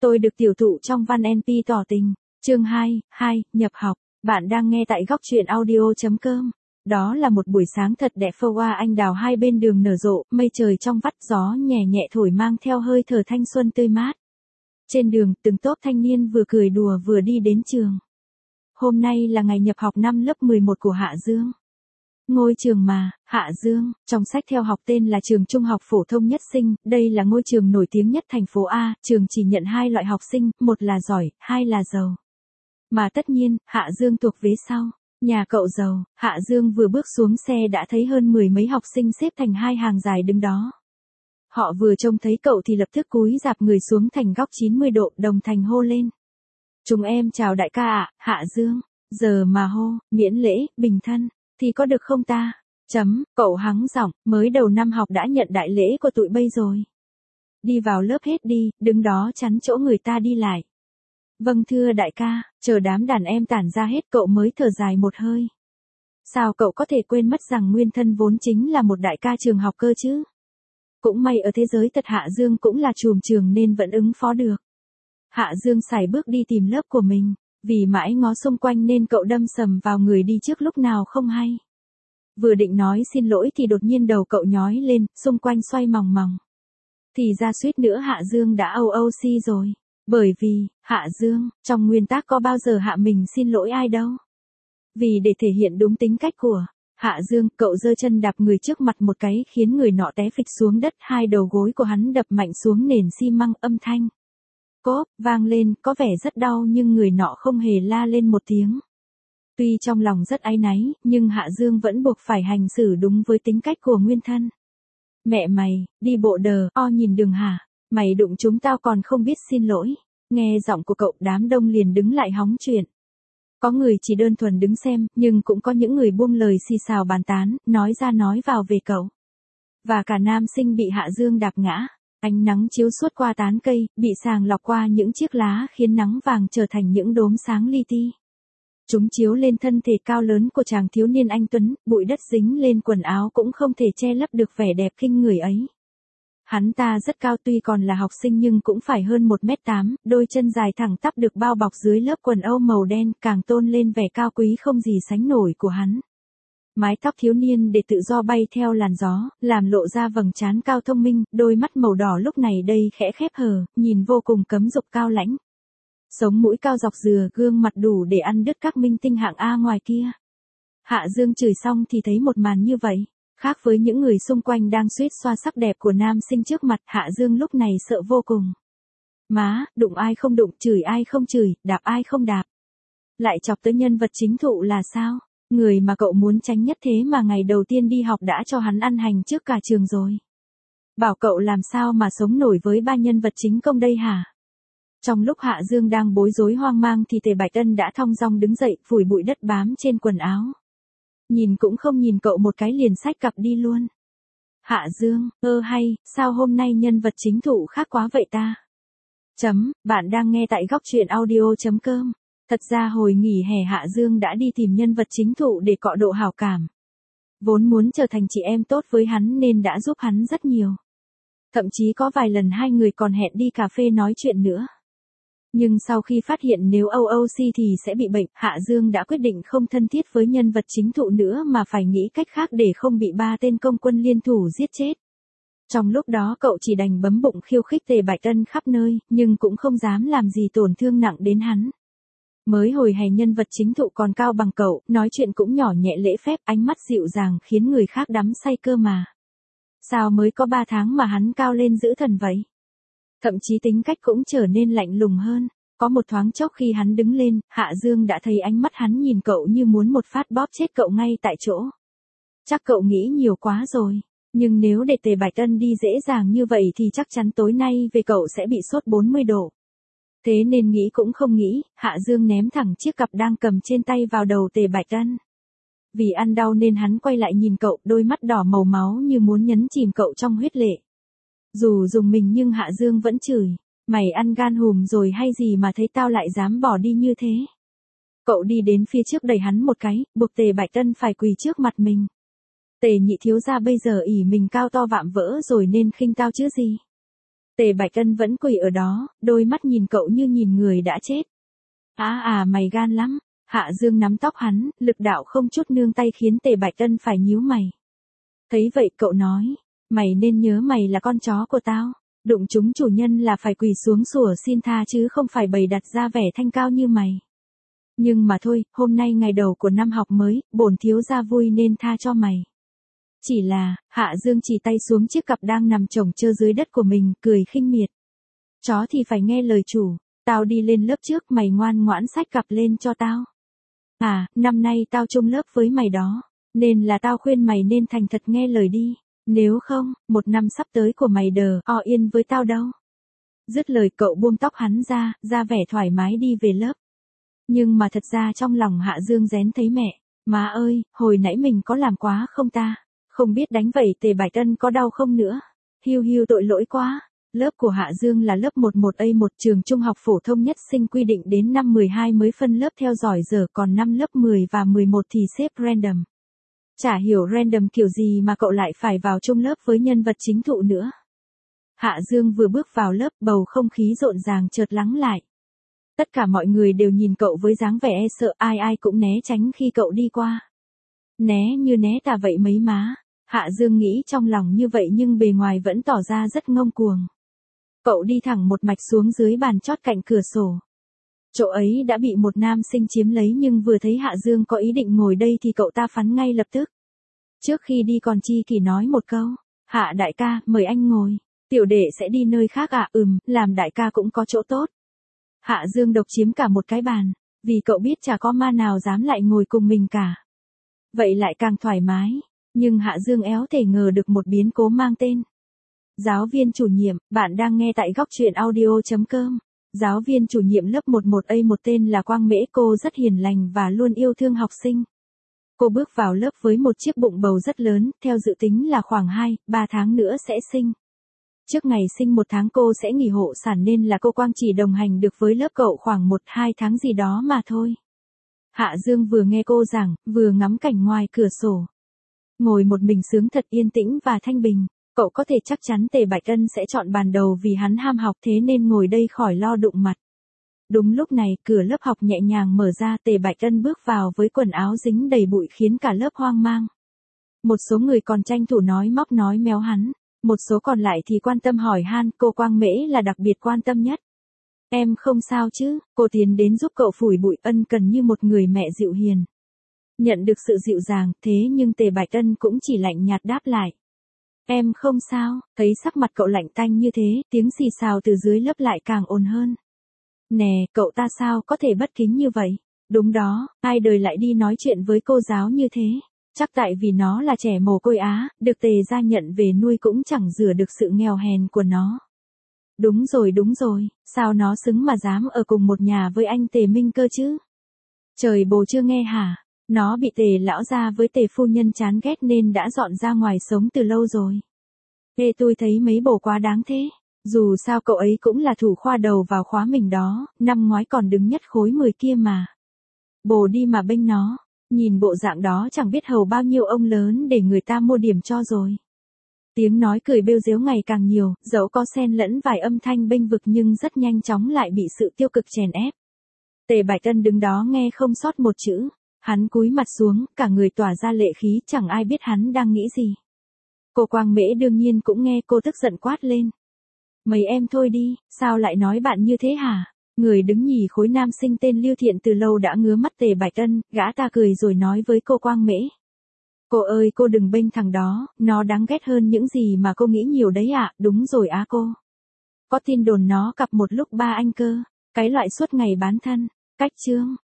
Tôi được tiểu thụ trong văn NP tỏ tình. Chương 2, nhập học. Bạn đang nghe tại góc truyện audio.com. Đó là một buổi sáng thật đẹp, phơ hoa anh đào hai bên đường nở rộ, mây trời trong vắt, gió nhẹ nhẹ thổi mang theo hơi thở thanh xuân tươi mát. Trên đường, từng tốp thanh niên vừa cười đùa vừa đi đến trường. Hôm nay là ngày nhập học năm lớp 11 của Hạ Dương. Ngôi trường mà, Hạ Dương, trong sách theo học tên là trường trung học phổ thông Nhất Sinh, đây là ngôi trường nổi tiếng nhất thành phố A, trường chỉ nhận 2 loại học sinh, một là giỏi, 2 là giàu. Mà tất nhiên, Hạ Dương thuộc vế sau. Nhà cậu giàu, Hạ Dương vừa bước xuống xe đã thấy hơn 10 mấy học sinh xếp thành 2 hàng dài đứng đó. Họ vừa trông thấy cậu thì lập tức cúi rạp người xuống thành góc 90 độ, đồng thanh hô lên. Chúng em chào đại ca ạ, Hạ Dương. Giờ mà hô, miễn lễ, bình thân, thì có được không ta? Cậu hắng giọng, mới đầu năm học đã nhận đại lễ của tụi bây rồi. Đi vào lớp hết đi, đứng đó chắn chỗ người ta đi lại. Vâng thưa đại ca, chờ đám đàn em tản ra hết cậu mới thở dài một hơi. Sao cậu có thể quên mất rằng nguyên thân vốn chính là một đại ca trường học cơ chứ? Cũng may ở thế giới thật Hạ Dương cũng là trùm trường nên vẫn ứng phó được. Hạ Dương sải bước đi tìm lớp của mình, vì mãi ngó xung quanh nên cậu đâm sầm vào người đi trước lúc nào không hay. Vừa định nói xin lỗi thì đột nhiên đầu cậu nhói lên, xung quanh xoay mòng mòng. Thì ra suýt nữa Hạ Dương đã OOC rồi. Bởi vì, Hạ Dương, trong nguyên tắc có bao giờ Hạ mình xin lỗi ai đâu. Vì để thể hiện đúng tính cách của Hạ Dương, cậu giơ chân đạp người trước mặt một cái khiến người nọ té phịch xuống đất, hai đầu gối của hắn đập mạnh xuống nền xi măng, âm thanh cốp vang lên, có vẻ rất đau nhưng người nọ không hề la lên một tiếng. Tuy trong lòng rất áy náy, nhưng Hạ Dương vẫn buộc phải hành xử đúng với tính cách của nguyên thân. Mẹ mày, đi bộ đờ, nhìn đường hả? Mày đụng chúng tao còn không biết xin lỗi. Nghe giọng của cậu, đám đông liền đứng lại hóng chuyện. Có người chỉ đơn thuần đứng xem, nhưng cũng có những người buông lời xì xào bàn tán, nói ra nói vào về cậu. Và cả nam sinh bị Hạ Dương đạp ngã. Ánh nắng chiếu suốt qua tán cây, bị sàng lọc qua những chiếc lá khiến nắng vàng trở thành những đốm sáng li ti. Chúng chiếu lên thân thể cao lớn của chàng thiếu niên anh tuấn, bụi đất dính lên quần áo cũng không thể che lấp được vẻ đẹp kinh người ấy. Hắn ta rất cao, tuy còn là học sinh nhưng cũng phải hơn 1m8, đôi chân dài thẳng tắp được bao bọc dưới lớp quần âu màu đen càng tôn lên vẻ cao quý không gì sánh nổi của hắn. Mái tóc thiếu niên để tự do bay theo làn gió, làm lộ ra vầng trán cao thông minh, đôi mắt màu đỏ lúc này đây khẽ khép hờ, nhìn vô cùng cấm dục cao lãnh. Sống mũi cao dọc dừa, gương mặt đủ để ăn đứt các minh tinh hạng A ngoài kia. Hạ Dương chửi xong thì thấy một màn như vậy. Khác với những người xung quanh đang suýt xoa sắc đẹp của nam sinh trước mặt, Hạ Dương lúc này sợ vô cùng. Má, đụng ai không đụng, chửi ai không chửi, đạp ai không đạp. Lại chọc tới nhân vật chính thụ là sao? Người mà cậu muốn tránh nhất thế mà ngày đầu tiên đi học đã cho hắn ăn hành trước cả trường rồi. Bảo cậu làm sao mà sống nổi với ba nhân vật chính công đây hả? Trong lúc Hạ Dương đang bối rối hoang mang thì Tề Bạch Ân đã thong dong đứng dậy, phủi bụi đất bám trên quần áo. Nhìn cũng không nhìn cậu một cái liền xách cặp đi luôn. Hạ Dương, hay, sao hôm nay nhân vật chính thụ khác quá vậy ta? Bạn đang nghe tại góc truyện audio.com. Thật ra hồi nghỉ hè Hạ Dương đã đi tìm nhân vật chính thụ để cọ độ hảo cảm. Vốn muốn trở thành chị em tốt với hắn nên đã giúp hắn rất nhiều. Thậm chí có vài lần hai người còn hẹn đi cà phê nói chuyện nữa. Nhưng sau khi phát hiện nếu OOC thì sẽ bị bệnh, Hạ Dương đã quyết định không thân thiết với nhân vật chính thụ nữa mà phải nghĩ cách khác để không bị 3 tên công quân liên thủ giết chết. Trong lúc đó cậu chỉ đành bấm bụng khiêu khích Tề Bạch Ân khắp nơi, nhưng cũng không dám làm gì tổn thương nặng đến hắn. Mới hồi hè nhân vật chính thụ còn cao bằng cậu, nói chuyện cũng nhỏ nhẹ lễ phép, ánh mắt dịu dàng khiến người khác đắm say cơ mà. Sao mới có 3 tháng mà hắn cao lên dữ thần vậy? Thậm chí tính cách cũng trở nên lạnh lùng hơn. Có một thoáng chốc khi hắn đứng lên, Hạ Dương đã thấy ánh mắt hắn nhìn cậu như muốn một phát bóp chết cậu ngay tại chỗ. Chắc cậu nghĩ nhiều quá rồi. Nhưng nếu để Tề Bạch Ân đi dễ dàng như vậy thì chắc chắn tối nay về cậu sẽ bị sốt 40 độ. Thế nên nghĩ cũng không nghĩ, Hạ Dương ném thẳng chiếc cặp đang cầm trên tay vào đầu Tề Bạch Ân. Vì ăn đau nên hắn quay lại nhìn cậu, đôi mắt đỏ màu máu như muốn nhấn chìm cậu trong huyết lệ. Dù dùng mình nhưng Hạ Dương vẫn chửi, mày ăn gan hùm rồi hay gì mà thấy tao lại dám bỏ đi như thế. Cậu đi đến phía trước đẩy hắn một cái, buộc Tề Bạch Ân phải quỳ trước mặt mình. Tề nhị thiếu gia bây giờ ỷ mình cao to vạm vỡ rồi nên khinh tao chứ gì. Tề Bạch Ân vẫn quỳ ở đó, đôi mắt nhìn cậu như nhìn người đã chết. Mày gan lắm. Hạ Dương nắm tóc hắn, lực đạo không chút nương tay khiến Tề Bạch Ân phải nhíu mày. Thấy vậy cậu nói, mày nên nhớ mày là con chó của tao. Đụng chúng chủ nhân là phải quỳ xuống sủa xin tha chứ không phải bày đặt ra vẻ thanh cao như mày. Nhưng mà thôi, hôm nay ngày đầu của năm học mới, bổn thiếu gia vui nên tha cho mày. Chỉ là, Hạ Dương chỉ tay xuống chiếc cặp đang nằm chồng chơ dưới đất của mình, cười khinh miệt. Chó thì phải nghe lời chủ, tao đi lên lớp trước, mày ngoan ngoãn xách cặp lên cho tao. Năm nay tao chung lớp với mày đó, nên là tao khuyên mày nên thành thật nghe lời đi. Nếu không, một năm sắp tới của mày yên với tao đâu. Dứt lời cậu buông tóc hắn ra vẻ thoải mái đi về lớp. Nhưng mà thật ra trong lòng Hạ Dương rén thấy mẹ, má ơi, hồi nãy mình có làm quá không ta? Không biết đánh vậy Tề Bạch Ân có đau không nữa? Hiu tội lỗi quá. Lớp của Hạ Dương là lớp 11A1 trường trung học phổ thông nhất sinh quy định đến năm 12 mới phân lớp theo giỏi dở, còn năm lớp 10 và 11 thì xếp random. Chả hiểu random kiểu gì mà cậu lại phải vào chung lớp với nhân vật chính thụ nữa. Hạ Dương vừa bước vào lớp, bầu không khí rộn ràng chợt lắng lại. Tất cả mọi người đều nhìn cậu với dáng vẻ e sợ, ai cũng né tránh khi cậu đi qua. Né như né tà vậy mấy má. Hạ Dương nghĩ trong lòng như vậy nhưng bề ngoài vẫn tỏ ra rất ngông cuồng. Cậu đi thẳng một mạch xuống dưới bàn chót cạnh cửa sổ. Chỗ ấy đã bị một nam sinh chiếm lấy nhưng vừa thấy Hạ Dương có ý định ngồi đây thì cậu ta phắn ngay lập tức. Trước khi đi còn chi kỷ nói một câu, Hạ đại ca, mời anh ngồi. Tiểu đệ sẽ đi nơi khác làm đại ca cũng có chỗ tốt. Hạ Dương độc chiếm cả một cái bàn, vì cậu biết chả có ma nào dám lại ngồi cùng mình cả. Vậy lại càng thoải mái, nhưng Hạ Dương éo thể ngờ được một biến cố mang tên. Giáo viên chủ nhiệm, bạn đang nghe tại góc truyện audio.com. Giáo viên chủ nhiệm lớp 11A1 tên là Quang Mễ, cô rất hiền lành và luôn yêu thương học sinh. Cô bước vào lớp với một chiếc bụng bầu rất lớn, theo dự tính là khoảng 2-3 tháng nữa sẽ sinh. Trước ngày sinh 1 tháng cô sẽ nghỉ hộ sản nên là cô Quang chỉ đồng hành được với lớp cậu khoảng 1-2 tháng gì đó mà thôi. Hạ Dương vừa nghe cô giảng, vừa ngắm cảnh ngoài cửa sổ. Ngồi một mình sướng thật yên tĩnh và thanh bình. Cậu có thể chắc chắn Tề Bạch Ân sẽ chọn bàn đầu vì hắn ham học thế nên ngồi đây khỏi lo đụng mặt. Đúng lúc này cửa lớp học nhẹ nhàng mở ra, Tề Bạch Ân bước vào với quần áo dính đầy bụi khiến cả lớp hoang mang. Một số người còn tranh thủ nói móc nói méo hắn, một số còn lại thì quan tâm hỏi han, cô Quang Mễ là đặc biệt quan tâm nhất. Em không sao chứ? Cô tiến đến giúp cậu phủi bụi, ân cần như một người mẹ dịu hiền. Nhận được sự dịu dàng, thế nhưng Tề Bạch Ân cũng chỉ lạnh nhạt đáp lại. Em không sao. Thấy sắc mặt cậu lạnh tanh như thế, tiếng xì xào từ dưới lớp lại càng ồn hơn. Nè, cậu ta sao có thể bất kính như vậy? Đúng đó, ai đời lại đi nói chuyện với cô giáo như thế? Chắc tại vì nó là trẻ mồ côi được Tề gia nhận về nuôi cũng chẳng rửa được sự nghèo hèn của nó. Đúng rồi, sao nó xứng mà dám ở cùng một nhà với anh Tề Minh cơ chứ? Trời bồ chưa nghe hả? Nó bị Tề lão gia với Tề phu nhân chán ghét nên đã dọn ra ngoài sống từ lâu rồi. Tôi thấy mấy bồ quá đáng thế. Dù sao cậu ấy cũng là thủ khoa đầu vào khóa mình đó, năm ngoái còn đứng nhất khối 10 kia mà. Bồ đi mà bênh nó, nhìn bộ dạng đó chẳng biết hầu bao nhiêu ông lớn để người ta mua điểm cho rồi. Tiếng nói cười bêu rếu ngày càng nhiều, dẫu có xen lẫn vài âm thanh bênh vực nhưng rất nhanh chóng lại bị sự tiêu cực chèn ép. Tề Bạch Ân đứng đó nghe không sót một chữ. Hắn cúi mặt xuống, cả người tỏa ra lệ khí, chẳng ai biết hắn đang nghĩ gì. Cô Quang Mễ đương nhiên cũng nghe, cô tức giận quát lên. Mấy em thôi đi, sao lại nói bạn như thế hả? Người đứng nhì khối nam sinh tên Lưu Thiện từ lâu đã ngứa mắt Tề Bạch Ân, gã ta cười rồi nói với cô Quang Mễ. Cô ơi, cô đừng bênh thằng đó, nó đáng ghét hơn những gì mà cô nghĩ nhiều đấy ạ. Đúng rồi cô. Có tin đồn nó cặp một lúc 3 anh cơ, cái loại suốt ngày bán thân. Cách chương.